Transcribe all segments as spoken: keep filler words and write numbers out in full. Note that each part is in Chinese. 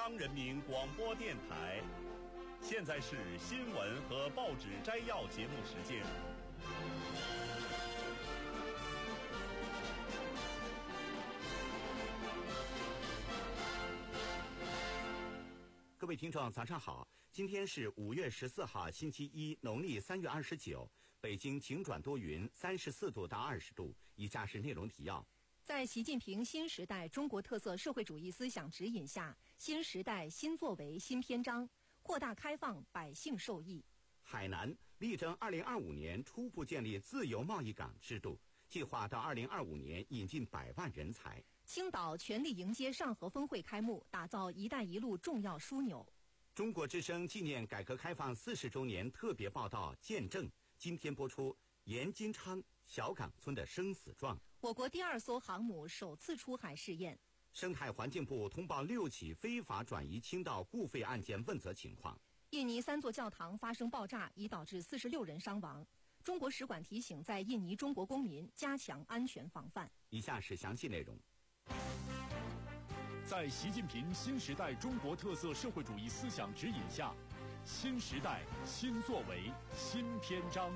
央人民广播电台。现在是新闻和报纸摘要节目时间。 各位听众早上好，今天是五月十四号星期一，农历三月二十九，北京晴转多云，三十四度到二十度。以下是内容提要。 在习近平新时代中国特色社会主义思想指引下，新时代新作为新篇章，扩大开放，百姓受益。 海南力争二零二五年初步建立自由贸易港制度，计划到二零二五年引进百万人才。 青岛全力迎接上合峰会开幕，打造“一带一路”重要枢纽。 中国之声纪念改革开放四十周年特别报道见证，今天播出严金昌小岗村的生死状。 我国第二艘航母首次出海试验。 生态环境部通报六起非法转移倾倒固废案件问责情况。 印尼三座教堂发生爆炸，已导致四十六人伤亡。中国使馆提醒在印尼中国公民加强安全防范。 以下是详细内容。 在习近平新时代中国特色社会主义思想指引下，新时代新作为新篇章。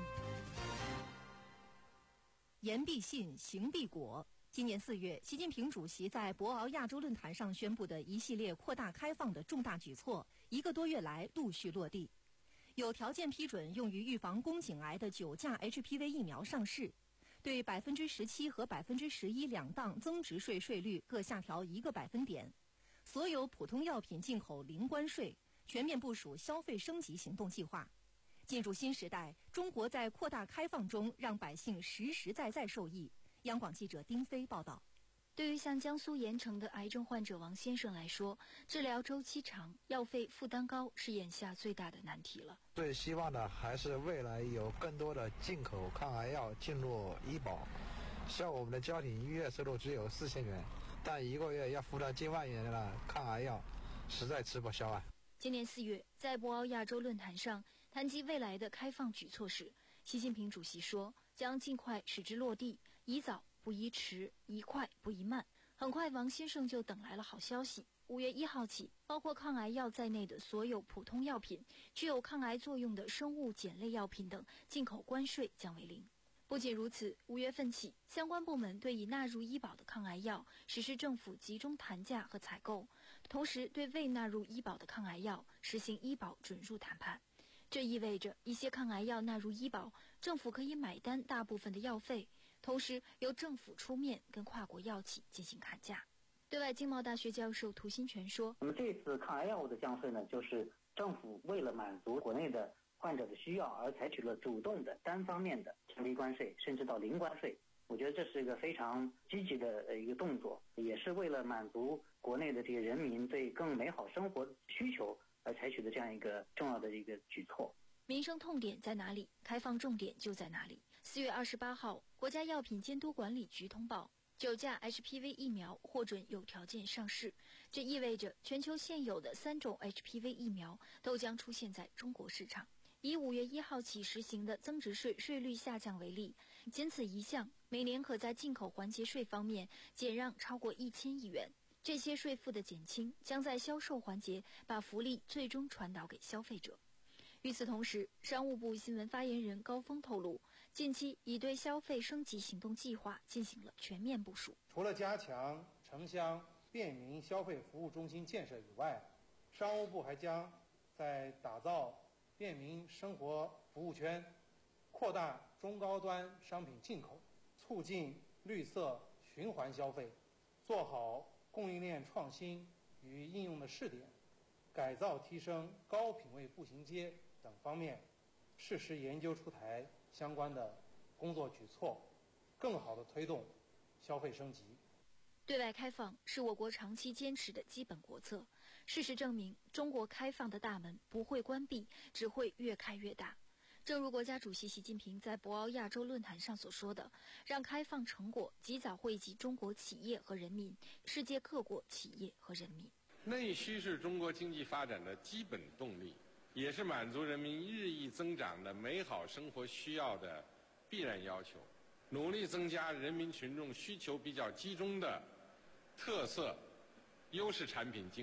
言必信，行必果。今年四月，习近平主席在博鳌亚洲论坛上宣布的一系列扩大开放的重大举措，一个多月来陆续落地。有条件批准用于预防宫颈癌的九价 H P V 疫苗上市，对百分之十七和百分之十一两档增值税税率各下调一个百分点。所有普通药品进口零关税，全面部署消费升级行动计划。进入新时代，中国在扩大开放中让百姓实实在在受益。央广记者丁飞报道。 对于像江苏盐城的癌症患者王先生来说，治疗周期长，药费负担高，是眼下最大的难题了。 最希望的还是未来有更多的进口抗癌药进入医保。像我们的家庭一月收入只有四千元，但一个月要负担近万元的抗癌药，实在吃不消啊。 今年四月，在博鳌亚洲论坛上谈及未来的开放举措时，习近平主席说，将尽快使之落地，宜早不宜迟，宜快不宜慢。很快，王先生就等来了好消息。五月一号起，包括抗癌药在内的所有普通药品、具有抗癌作用的生物碱类药品等进口关税将为零。不仅如此，五月份起，相关部门对已纳入医保的抗癌药实施政府集中谈价和采购，同时对未纳入医保的抗癌药实行医保准入谈判。这意味着一些抗癌药纳入医保，政府可以买单大部分的药费，同时由政府出面跟跨国药企进行砍价。对外经贸大学教授涂新全说， 那么这次抗癌药物的降税呢，就是政府为了满足国内的患者的需要而采取了主动的单方面的降低关税，甚至到零关税。我觉得这是一个非常积极的一个动作，也是为了满足国内的这些人民对更美好生活需求而采取的这样一个重要的一个举措。 民生痛点在哪里，开放重点就在哪里。四月二十八号，国家药品监督管理局通报，九价 H P V 疫苗获准有条件上市，这意味着全球现有的三种 H P V 疫苗都将出现在中国市场。以五月一号起实行的增值税税率下降为例，仅此一项，每年可在进口环节税方面减让超过一千亿元。这些税负的减轻，将在销售环节把福利最终传导给消费者。与此同时，商务部新闻发言人高峰透露，近期已对消费升级行动计划进行了全面部署。 除了加强城乡便民消费服务中心建设以外，商务部还将在打造便民生活服务圈，扩大中高端商品进口，促进绿色循环消费，做好供应链创新与应用的试点，改造提升高品位步行街等方面，适时研究出台相关的工作举措，更好地推动消费升级。 对外开放是我国长期坚持的基本国策。事实证明，中国开放的大门不会关闭，只会越开越大。正如国家主席习近平在博鳌亚洲论坛上所说的，让开放成果及早惠及中国企业和人民，世界各国企业和人民。 内需是中国经济发展的基本动力，也是满足人民日益增长的美好生活需要的必然要求。努力增加人民群众需求比较集中的特色优势产品进口，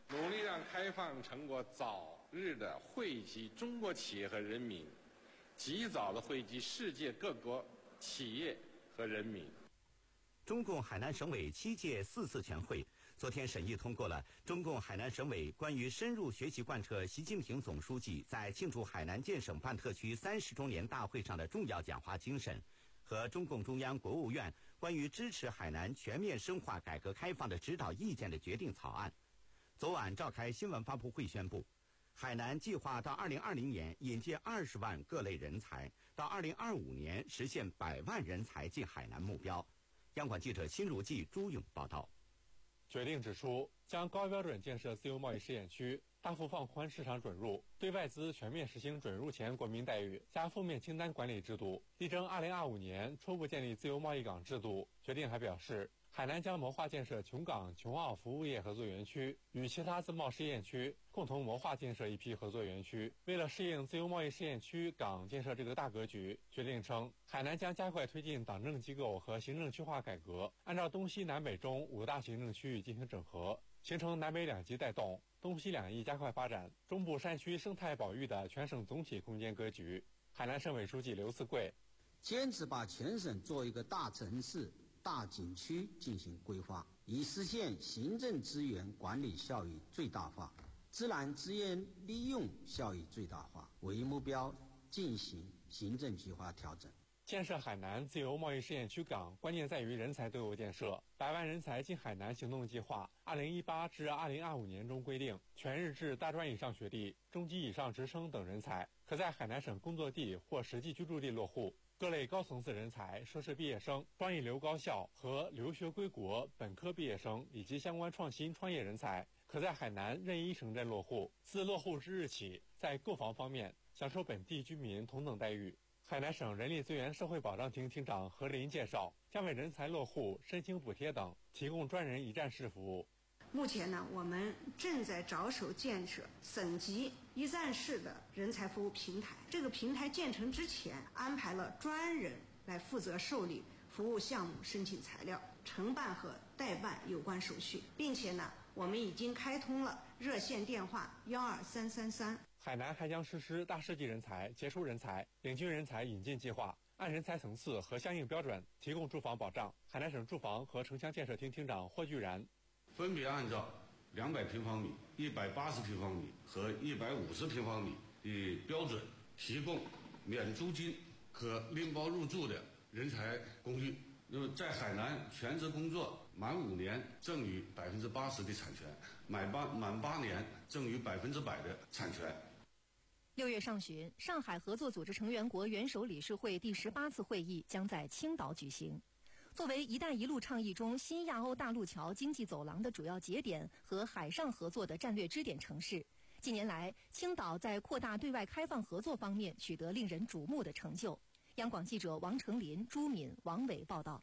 努力让开放成果早日的惠及中国企业和人民，及早的惠及世界各国企业和人民。 中共海南省委七届四次全会昨天审议通过了中共海南省委关于深入学习贯彻习近平总书记在庆祝海南建省办特区三十周年大会上的重要讲话精神和中共中央、国务院关于支持海南全面深化改革开放的指导意见的决定草案。昨晚召开新闻发布会宣布，海南计划到二零二零年引进二十万各类人才，到二零二五年实现百万人才进海南目标。央广记者辛如记、朱勇报道。 决定指出，将高标准建设自由贸易试验区，大幅放宽市场准入，对外资全面实行准入前国民待遇加负面清单管理制度，力争二零二五年初步建立自由贸易港制度。决定还表示，海南将谋划建设琼港、琼澳服务业合作园区，与其他自贸试验区共同谋划建设一批合作园区。为了适应自由贸易试验区港建设这个大格局，决定称，海南将加快推进党政机构和行政区划改革，按照东西南北中五大行政区域进行整合，形成南北两极带动、东西两翼加快发展、中部山区生态保育的全省总体空间格局。海南省委书记刘四贵坚持把全省做一个大城市、大景区进行规划，以实现行政资源管理效益最大化、自然资源利用效益最大化为目标进行行政计划调整。 建设海南自由贸易试验区港，关键在于人才队伍建设。百万人才进海南行动计划二零一八至二零二五年中规定，全日制大专以上学历、中级以上职称等人才，可在海南省工作地或实际居住地落户。各类高层次人才、硕士毕业生、专一流高校和留学归国本科毕业生以及相关创新创业人才，可在海南任意省镇落户。自落户之日起，在购房方面享受本地居民同等待遇。海南省人力资源社会保障厅厅长何林介绍，将为人才落户、申请补贴等提供专人一站式服务。 目前呢，我们正在着手建设省级一站式的人才服务平台。这个平台建成之前，安排了专人来负责受理服务项目申请材料、承办和代办有关手续，并且呢，我们已经开通了热线电话幺二三三三。 海南还将实施大师级人才、杰出人才、领军人才引进计划，按人才层次和相应标准提供住房保障。海南省住房和城乡建设厅厅长霍巨然分别按照两百平方米、一百八十平方米和一百五十平方米的标准，提供免租金、可拎包入住的人才公寓。那么在海南全职工作满五年赠予百分之八十的产权，满八满八年赠予百分之百的产权。 六月上旬，上海合作组织成员国元首理事会第十八次会议将在青岛举行。作为“一带一路”倡议中新亚欧大陆桥经济走廊的主要节点和海上合作的战略支点城市，近年来，青岛在扩大对外开放合作方面取得令人瞩目的成就。央广记者王成林、朱敏、王伟报道。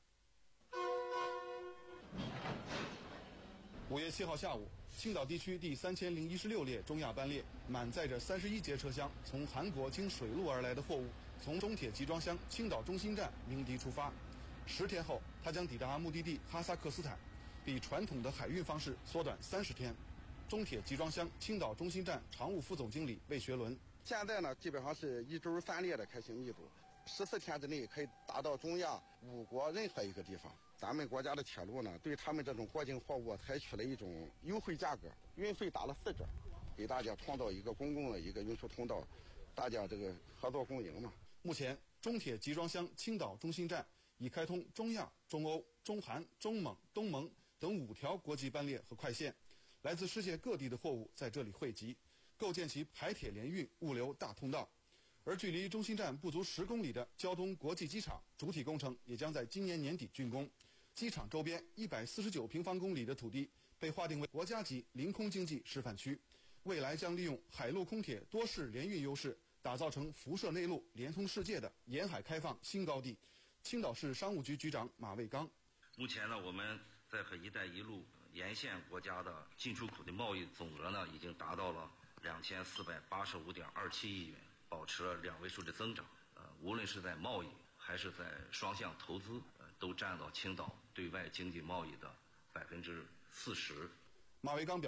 五月七号下午，青岛地区第三千零一十六列中亚班列满载着三十一节车厢从韩国经水路而来的货物，从中铁集装箱青岛中心站鸣笛出发。十天后，它将抵达目的地哈萨克斯坦，比传统的海运方式缩短三十天。中铁集装箱青岛中心站常务副总经理魏学伦： 现在呢，基本上是一周三列的开行密度，十四天之内可以达到中亚五国任何一个地方。咱们国家的铁路呢，对他们这种过境货物采取了一种优惠价格，运费打了四折，给大家创造一个公共的一个运输通道，大家这个合作共赢嘛。 目前，中铁集装箱青岛中心站已开通中亚、中欧、中韩、中蒙、东盟等五条国际班列和快线，来自世界各地的货物在这里汇集，构建起海铁联运物流大通道。而距离中心站不足十公里的胶东国际机场主体工程也将在今年年底竣工。机场周边一百四十九平方公里的土地被划定为国家级临空经济示范区，未来将利用海陆空铁多式联运优势，打造成辐射内陆、连通世界的沿海开放新高地。青岛市商务局局长马卫刚： 目前呢，我们在和“一带一路”沿线国家的进出口的贸易总额呢，已经达到了两千四百八十五点二七亿元，保持了两位数的增长。呃，无论是在贸易还是在双向投资，呃，都占到青岛对外经济贸易的百分之四十。 马维刚表示，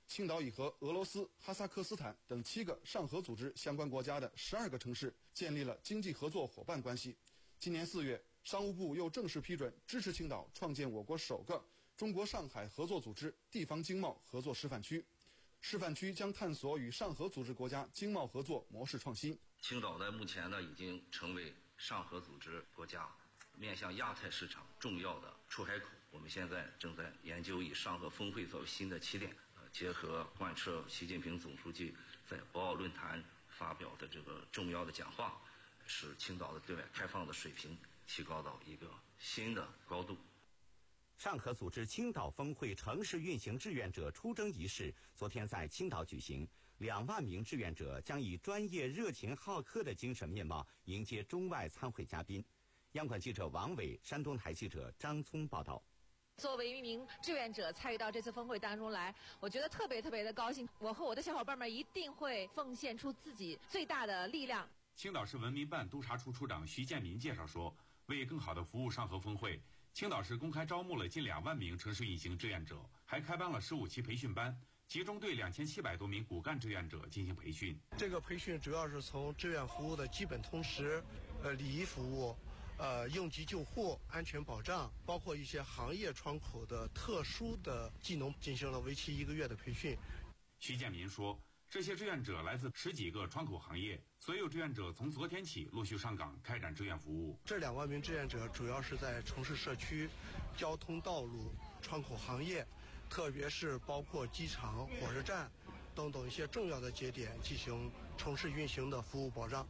青岛已和俄罗斯、哈萨克斯坦等七个上合组织相关国家的十二个城市建立了经济合作伙伴关系。今年四月，商务部又正式批准支持青岛创建我国首个中国上海合作组织地方经贸合作示范区。示范区将探索与上合组织国家经贸合作模式创新。 青岛呢，目前呢已经成为上合组织国家面向亚太市场重要的出海口。我们现在正在研究以上合峰会作为新的起点，呃，结合贯彻习近平总书记在博鳌论坛发表的这个重要的讲话，使青岛的对外开放的水平提高到一个新的高度。 上合组织青岛峰会城市运行志愿者出征仪式昨天在青岛举行，两万名志愿者将以专业、热情、好客的精神面貌迎接中外参会嘉宾。央广记者王伟、山东台记者张聪报道。 作为一名志愿者参与到这次峰会当中来，我觉得特别特别的高兴。我和我的小伙伴们一定会奉献出自己最大的力量。 青岛市文明办督察处处长徐建民介绍说，为更好地服务上合峰会，青岛市公开招募了近两万名城市运行志愿者，还开办了十五期培训班，集中对两千七百多名骨干志愿者进行培训。 这个培训主要是从志愿服务的基本通识、呃礼仪服务、呃应急救护、安全保障，包括一些行业窗口的特殊的技能，进行了为期一个月的培训。 徐建民说，这些志愿者来自十几个窗口行业，所有志愿者从昨天起陆续上岗开展志愿服务。 这两万名志愿者主要是在城市社区、交通道路、窗口行业，特别是包括机场、火车站等等一些重要的节点进行城市运行的服务保障。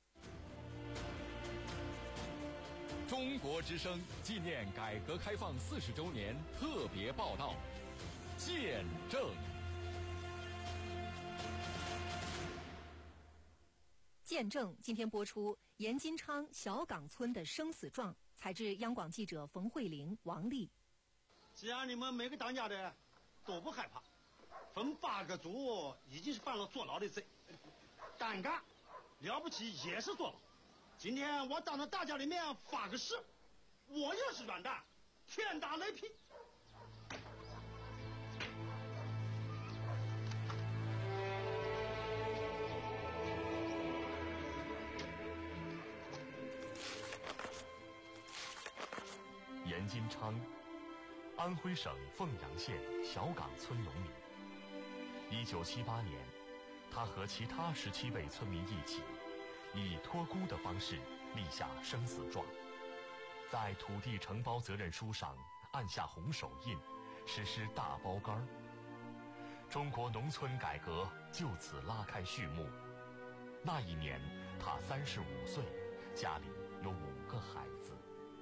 中国之声纪念改革开放四十周年特别报道，见证。 见证今天播出严金昌小岗村的生死状，采自央广记者冯慧玲、王丽。 只要你们每个当家的都不害怕，分八个组已经是犯了坐牢的罪，胆敢了不起也是坐牢。今天我当着大家的面发个誓，我要是软蛋，天打雷劈。 严金昌，安徽省凤阳县小岗村农民。一九七八年，他和其他十七位村民一起，以托孤的方式立下生死状，在土地承包责任书上按下红手印，实施大包干。中国农村改革就此拉开序幕。那一年，他三十五岁，家里有五个孩子。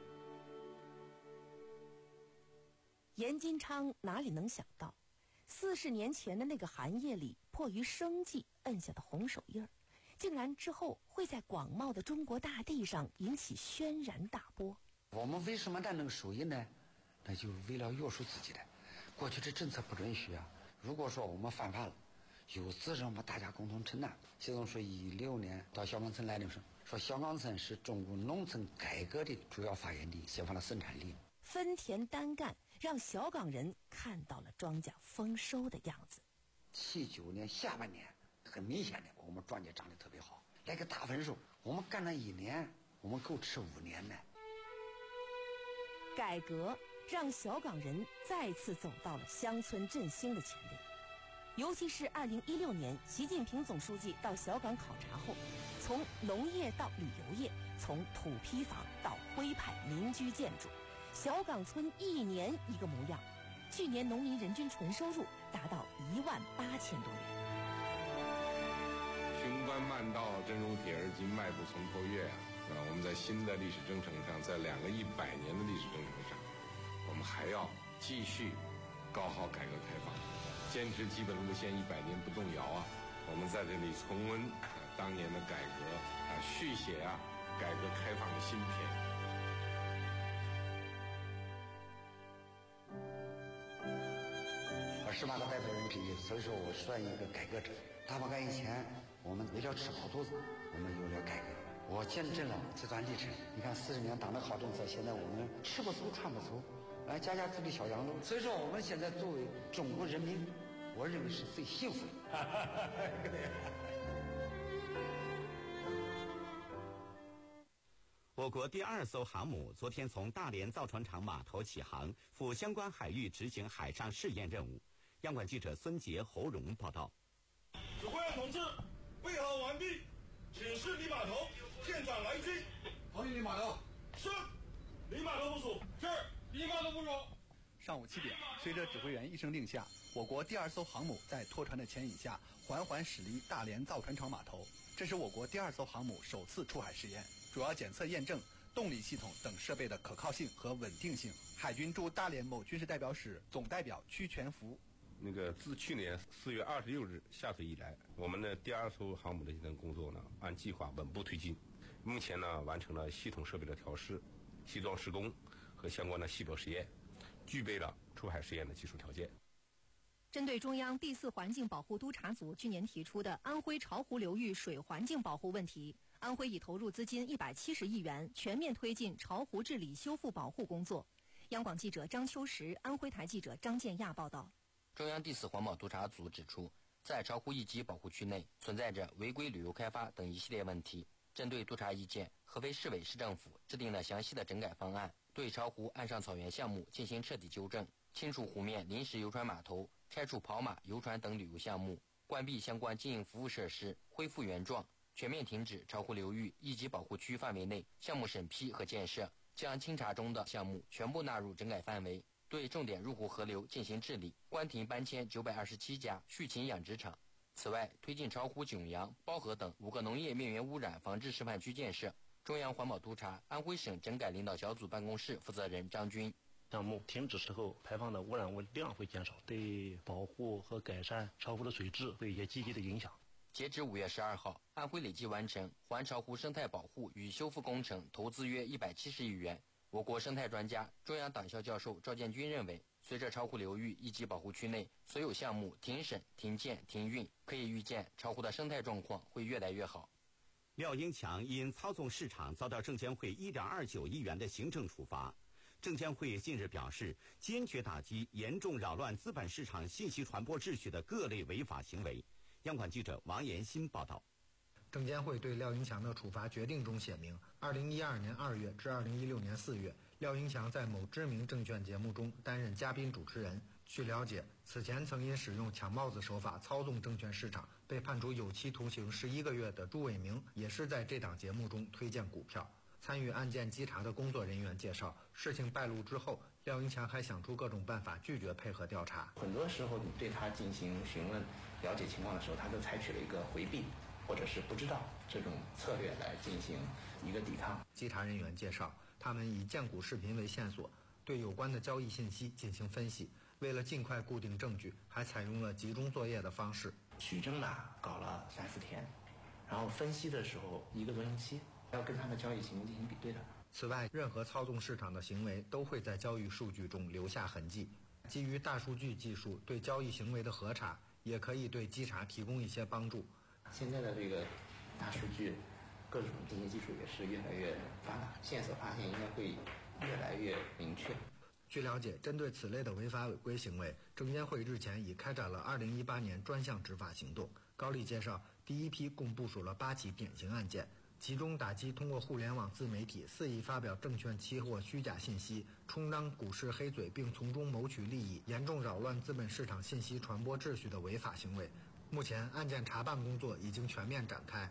严金昌哪里能想到，四十年前的那个寒夜里，迫于生计摁下的红手印儿，竟然之后会在广袤的中国大地上引起轩然大波。 我们为什么按那个手印呢？那就为了约束自己的。过去这政策不允许啊。如果说我们犯法了，有责任我们大家共同承担。习总书记一六年到小岗村来的时候，说小岗村是中国农村改革的主要发源地，解放了生产力。 分田单干，让小岗人看到了庄稼丰收的样子。 七九年下半年，很明显的，我们庄稼长得特别好，来个大丰收。我们干了一年，我们够吃五年呢。 改革让小岗人再次走到了乡村振兴的前列。尤其是二零一六年，习近平总书记到小岗考察后，从农业到旅游业，从土坯房到徽派民居建筑，小岗村一年一个模样。去年农民人均纯收入达到一万八千多元。 雄关漫道真如铁而今，迈步从头越啊！啊，我们在新的历史征程上，在两个一百年的历史征程上，我们还要继续高号改革开放，坚持基本路线一百年不动摇啊！我们在这里重温啊当年的改革啊，续写啊改革开放的新篇。 我十八个代表人之一，所以说我算一个改革者。大把干以前，我们为了吃饱肚子，我们有了改革。我见证了这段历程。你看，四十年党的好政策，现在我们吃不足，穿不足，哎，家家住的小洋楼。所以说，我们现在作为中国人民，我我认为是最幸福的。 我国第二艘航母昨天从大连造船厂码头起航，赴相关海域执行海上试验任务。央广记者孙杰、侯荣报道。 指挥员同志，备好完毕，请示离码头，舰长来军。 同意离码头。 是。离码头部署。是。离码头部署。 上午七点，随着指挥员一声令下，我国第二艘航母在拖船的牵引下，缓缓驶离大连造船厂码头。这是我国第二艘航母首次出海试验，主要检测验证动力系统等设备的可靠性和稳定性。海军驻大连某军事代表室总代表屈全福。 那个自去年四月二十六日下水以来，我们的第二艘航母的现在工作呢，按计划稳步推进。目前呢，完成了系统设备的调试、西装施工和相关的细胞实验，具备了出海试验的技术条件。 针对中央第四环境保护督察组去年提出的安徽巢湖流域水环境保护问题，安徽已投入资金一百七十亿元，全面推进巢湖治理修复保护工作。央广记者张秋实、安徽台记者张建亚报道。 中央第四环保督察组指出，在巢湖一级保护区内存在着违规旅游开发等一系列问题。针对督察意见，合肥市委市政府制定了详细的整改方案，对巢湖岸上草原项目进行彻底纠正，清除湖面临时游船码头、拆除跑马、游船等旅游项目，关闭相关经营服务设施，恢复原状，全面停止巢湖流域一级保护区范围内项目审批和建设，将清查中的项目全部纳入整改范围，对重点入湖河流进行治理，关停搬迁九百二十七家畜禽养殖场。此外，推进巢湖、迥阳、包河等五个农业面源污染防治示范区建设。中央环保督察安徽省整改领导小组办公室负责人张军。 项目停止之后，排放的污染物量会减少，对保护和改善巢湖的水质会有一些积极的影响。 截至五月十二号，安徽累计完成环巢湖生态保护与修复工程，投资约一百七十亿元。我国生态专家、中央党校教授赵建军认为，随着巢湖流域一级保护区内所有项目停审、停建、停运，可以预见巢湖的生态状况会越来越好。 廖英强因操纵市场遭到证监会一点二九亿元的行政处罚。证监会近日表示，坚决打击严重扰乱资本市场信息传播秩序的各类违法行为。央广记者王延新报道。 证监会对廖英强的处罚决定中写明，二零一二年二月至二零一六年四月，廖英强在某知名证券节目中担任嘉宾主持人。据了解，此前曾因使用抢帽子手法操纵证券市场，被判处有期徒刑十一个月的朱伟明，也是在这档节目中推荐股票。参与案件稽查的工作人员介绍，事情败露之后，廖英强还想出各种办法拒绝配合调查。 很多时候，你对他进行询问、了解情况的时候，他都采取了一个回避或者是不知道这种策略来进行一个抵抗。 稽查人员介绍，他们以荐股视频为线索，对有关的交易信息进行分析。为了尽快固定证据，还采用了集中作业的方式。 取证呢，搞了三四天，然后分析的时候一个多星期，要跟他的交易行为进行比对的。 此外，任何操纵市场的行为都会在交易数据中留下痕迹。基于大数据技术对交易行为的核查，也可以对稽查提供一些帮助。 现在的这个大数据，各种这些技术也是越来越发达，线索发现应该会越来越明确。 据了解，针对此类的违法违规行为，证监会日前已开展了二零一八年专项执法行动。高丽介绍，第一批共部署了八起典型案件，集中打击通过互联网自媒体肆意发表证券期货虚假信息，充当股市黑嘴并从中谋取利益，严重扰乱资本市场信息传播秩序的违法行为。目前，案件查办工作已经全面展开。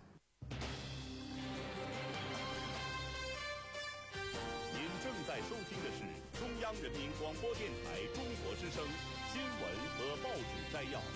您正在收听的是中央人民广播电台中国之声新闻和报纸摘要。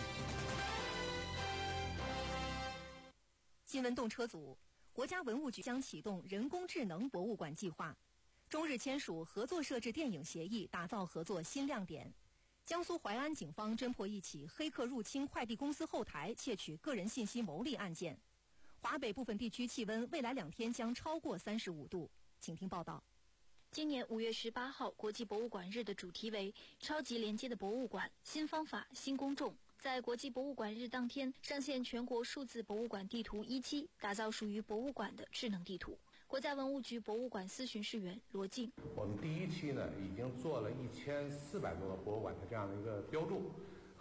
新闻动车组，国家文物局将启动人工智能博物馆计划。中日签署合作设置电影协议，打造合作新亮点。江苏淮安警方侦破一起黑客入侵快递公司后台窃取个人信息牟利案件。华北部分地区气温未来两天将超过三十五度。请听报道。 今年五月十八号国际博物馆日的主题为超级连接的博物馆，新方法新公众。在国际博物馆日当天上线全国数字博物馆地图一期，打造属于博物馆的智能地图。国家文物局博物馆司巡视员罗静， 我们第一期呢已经做了一千四百多个博物馆的这样的一个标注，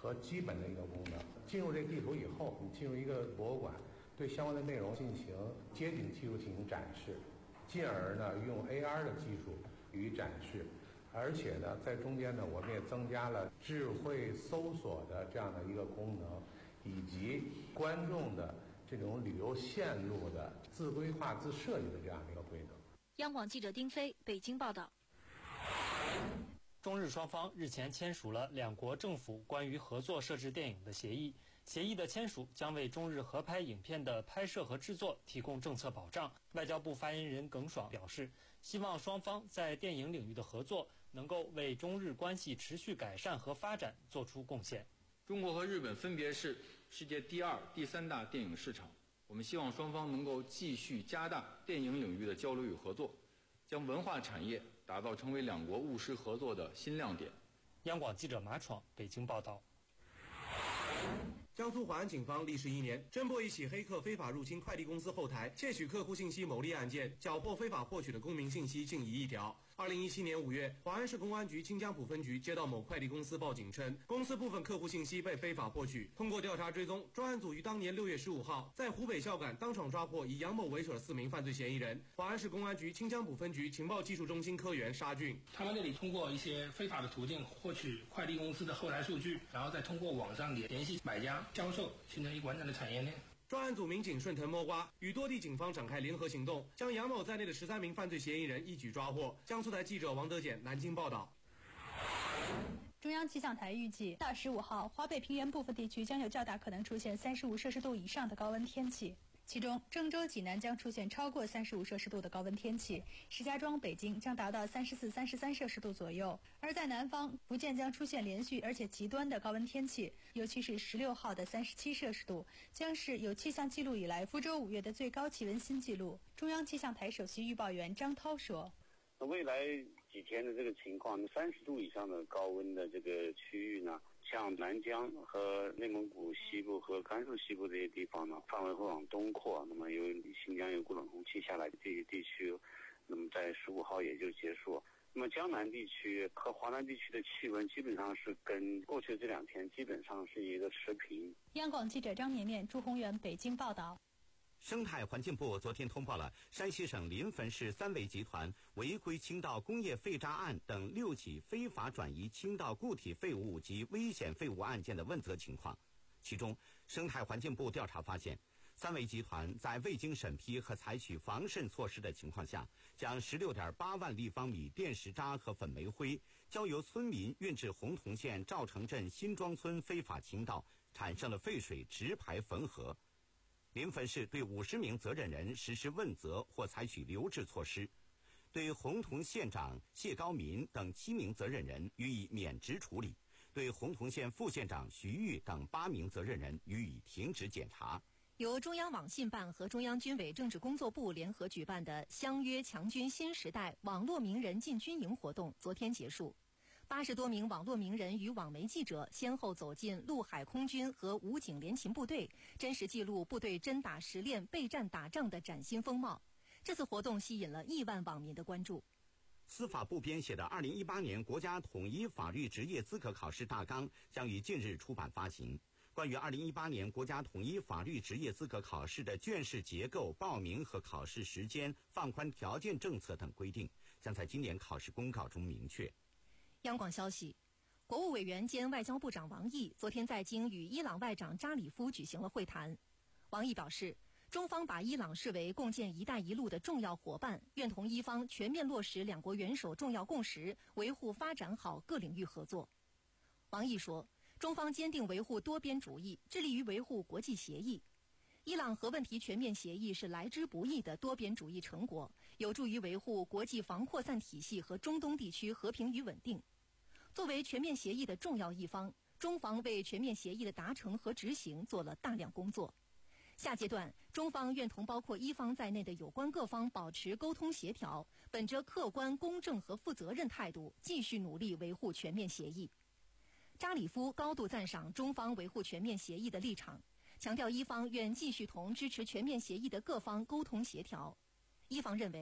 和基本的一个功能。进入这地图以后，你进入一个博物馆，对相关的内容进行街景技术进行展示，进而呢用 A R 的技术予以展示。而且呢，在中间呢，我们也增加了智慧搜索的这样的一个功能，以及观众的这种旅游线路的自规划、自设计的这样的一个规则。 央广记者丁飞北京报道。 中日双方日前签署了两国政府关于合作摄制电影的协议，协议的签署将为中日合拍影片的拍摄和制作提供政策保障。外交部发言人耿爽表示，希望双方在电影领域的合作能够为中日关系持续改善和发展做出贡献。 中国和日本分别是世界第二、第三大电影市场，我们希望双方能够继续加大电影领域的交流与合作，将文化产业打造成为两国务实合作的新亮点。 央广记者马闯北京报道。 江苏淮安警方历时一年侦破一起黑客非法入侵快递公司后台窃取客户信息牟利案件，缴获非法获取的公民信息近一亿条。二零一七年五月，淮安市公安局清江浦分局接到某快递公司报警称，公司部分客户信息被非法获取。通过调查追踪，专案组于当年六月十五号在湖北孝感当场抓获以杨某为首的四名犯罪嫌疑人。淮安市公安局清江浦分局情报技术中心科员沙俊， 他们那里通过一些非法的途径获取快递公司的后台数据，然后再通过网上联联系买家销售，形成一个完整的产业链。 专案组民警顺藤摸瓜，与多地警方展开联合行动，将杨某在内的十三名犯罪嫌疑人一举抓获。江苏台记者王德简南京报道。 中央气象台预计，到十五号，华北平原部分地区将有较大可能出现三十五摄氏度以上的高温天气。其中，郑州、济南将出现超过三十五摄氏度的高温天气，石家庄、北京将达到三十四、三十三摄氏度左右。而在南方，福建将出现连续而且极端的高温天气，尤其是十六号的三十七摄氏度，将是有气象记录以来福州五月的最高气温新纪录。中央气象台首席预报员张涛说：“ 未来几天的这个情况，三十度以上的高温的这个区域呢？”像南疆和内蒙古西部和甘肃西部这些地方呢，范围会往东扩。那么由于新疆有股冷空气下来，这些地区，那么在十五号也就结束。那么江南地区和华南地区的气温基本上是跟过去这两天基本上是一个持平。 央广记者张绵绵、朱宏远北京报道。 生态环境部昨天通报了山西省临汾市三维集团违规倾倒工业废渣案等六起非法转移倾倒固体废物及危险废物案件的问责情况。其中，生态环境部调查发现，三维集团在未经审批和采取防渗措施的情况下，将十六点八万立方米电石渣和粉煤灰交由村民运至洪洞县赵城镇新庄村非法倾倒，产生了废水直排汾河。临汾市对五十名责任人实施问责或采取留置措施，对洪洞县长谢高民等七名责任人予以免职处理，对洪洞县副县长徐玉等八名责任人予以停职检查。 由中央网信办和中央军委政治工作部联合举办的相约强军新时代网络名人进军营活动昨天结束。八十多名网络名人与网媒记者先后走进陆海空军和武警联勤部队，真实记录部队真打实练备战打仗的崭新风貌。这次活动吸引了亿万网民的关注。 司法部编写的二零一八年国家统一法律职业资格考试大纲将于近日出版发行。关于二零一八年国家统一法律职业资格考试的卷式结构、报名和考试时间、放宽条件政策等规定，将在今年考试公告中明确。 央广消息，国务委员兼外交部长王毅昨天在京与伊朗外长扎里夫举行了会谈。王毅表示，中方把伊朗视为共建“一带一路”的重要伙伴，愿同伊方全面落实两国元首重要共识，维护发展好各领域合作。王毅说，中方坚定维护多边主义，致力于维护国际协议。伊朗核问题全面协议是来之不易的多边主义成果，有助于维护国际防扩散体系和中东地区和平与稳定。作为全面协议的重要一方，中方为全面协议的达成和执行做了大量工作。下阶段，中方愿同包括伊方在内的有关各方保持沟通协调，本着客观、公正和负责任态度，继续努力维护全面协议。扎里夫高度赞赏中方维护全面协议的立场，强调伊方愿继续同支持全面协议的各方沟通协调。伊方认为，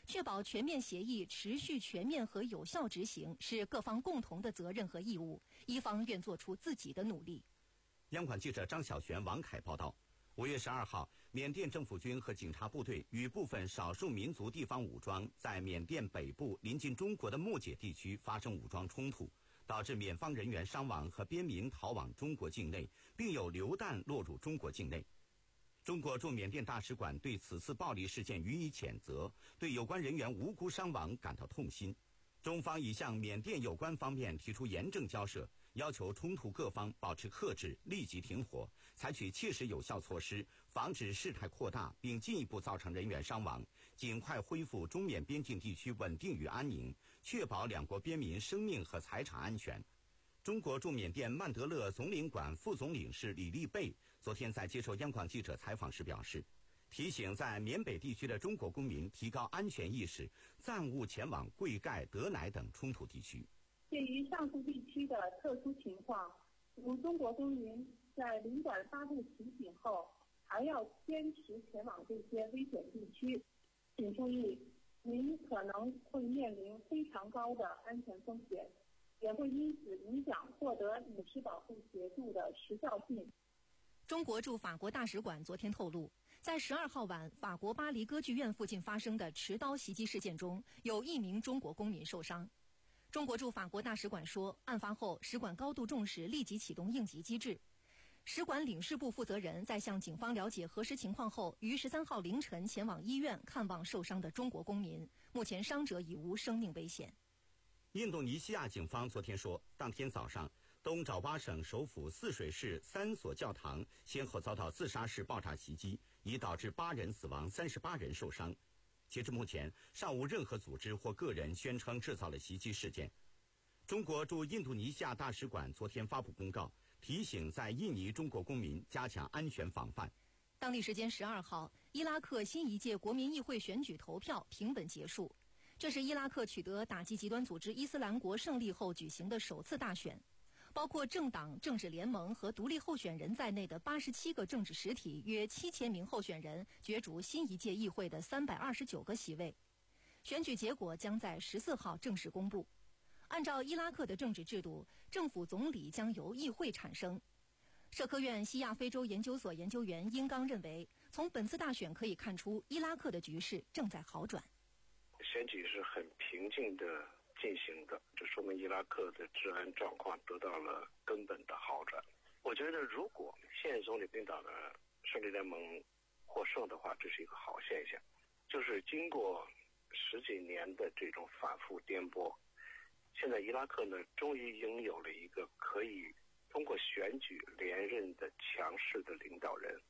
确保全面协议持续全面和有效执行是各方共同的责任和义务，一方愿做出自己的努力。 央广记者张小璇、王凯报道。五月十二号，缅甸政府军和警察部队与部分少数民族地方武装在缅甸北部临近中国的莫解地区发生武装冲突，导致缅方人员伤亡和边民逃往中国境内，并有榴弹落入中国境内。中国驻缅甸大使馆对此次暴力事件予以谴责，对有关人员无辜伤亡感到痛心。中方已向缅甸有关方面提出严正交涉，要求冲突各方保持克制，立即停火，采取切实有效措施，防止事态扩大，并进一步造成人员伤亡，尽快恢复中缅边境地区稳定与安宁，确保两国边民生命和财产安全。中国驻缅甸曼德勒总领馆副总领事李立贝昨天在接受央广记者采访时表示，提醒在缅北地区的中国公民提高安全意识，暂勿前往贵盖、德乃等冲突地区。 对于上述地区的特殊情况，如中国公民在领馆发布提醒后，还要坚持前往这些危险地区，请注意，您可能会面临非常高的安全风险，也会因此影响获得隐私保护协助的时效性。 中国驻法国大使馆昨天透露，在十二号晚法国巴黎歌剧院附近发生的持刀袭击事件中，有一名中国公民受伤。中国驻法国大使馆说，案发后使馆高度重视，立即启动应急机制。使馆领事部负责人在向警方了解核实情况后，于十三号凌晨前往医院看望受伤的中国公民，目前伤者已无生命危险。 印度尼西亚警方昨天说，当天早上东爪哇省首府泗水市三所教堂先后遭到自杀式爆炸袭击，已导致八人死亡，三十八人受伤。截至目前，尚无任何组织或个人宣称制造了袭击事件。中国驻印度尼西亚大使馆昨天发布公告，提醒在印尼中国公民加强安全防范。 当地时间十二号，伊拉克新一届国民议会选举投票平稳结束，这是伊拉克取得打击极端组织伊斯兰国胜利后举行的首次大选。包括政党、政治联盟和独立候选人在内的八十七个政治实体约七千名候选人角逐新一届议会的三百二十九个席位。选举结果将在十四号正式公布。按照伊拉克的政治制度，政府总理将由议会产生。社科院西亚非洲研究所研究员殷刚认为，从本次大选可以看出，伊拉克的局势正在好转。 选举是很平静的进行的，这说明伊拉克的治安状况得到了根本的好转。我觉得，如果现总理领导的胜利联盟获胜的话，这是一个好现象。就是经过十几年的这种反复颠簸，现在伊拉克呢，终于拥有了一个可以通过选举连任的强势的领导人。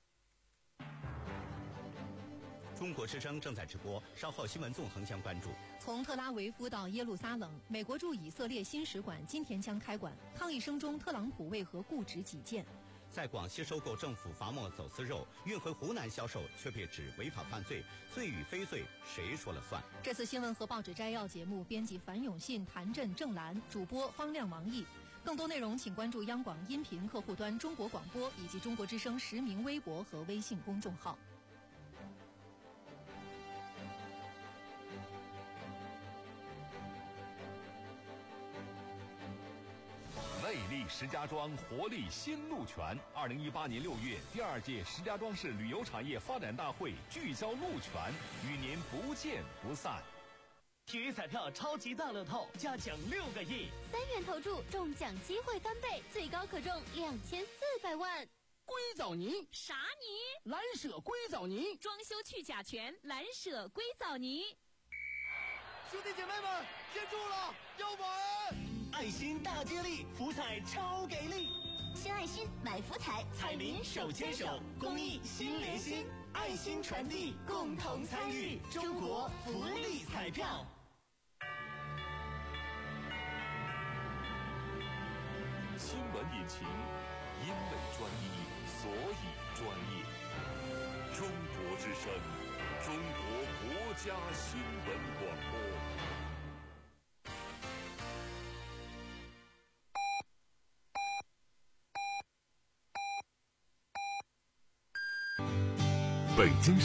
中国之声正在直播，稍后新闻纵横将关注。 从特拉维夫到耶路撒冷，美国驻以色列新使馆今天将开馆。抗议声中，特朗普为何固执己见？ 在广西收购政府罚没走私肉，运回湖南销售，却被指违法犯罪，罪与非罪，谁说了算？ 这次新闻和报纸摘要节目，编辑樊永信、谭震、郑兰，主播方亮、王毅。更多内容请关注央广音频客户端中国广播以及中国之声实名微博和微信公众号。 魅力石家庄活力新路权，二零一八年六月，第二届石家庄市旅游产业发展大会聚焦路权，与您不见不散。 体育彩票超级大乐透，加奖六个亿， 三元投注中奖机会翻倍，最高可中两千四百万。 硅藻泥啥泥？ 蓝舍硅藻泥， 装修去甲醛，蓝舍硅藻泥。 兄弟姐妹们，接住了，要玩！爱心大接力，福彩超给力！ 新爱心买福彩， 彩民手牵手，公益心连心，爱心传递，共同参与中国福利彩票。 新闻引擎，因为专一，所以专业。中国之声，中国国家新闻广播。北京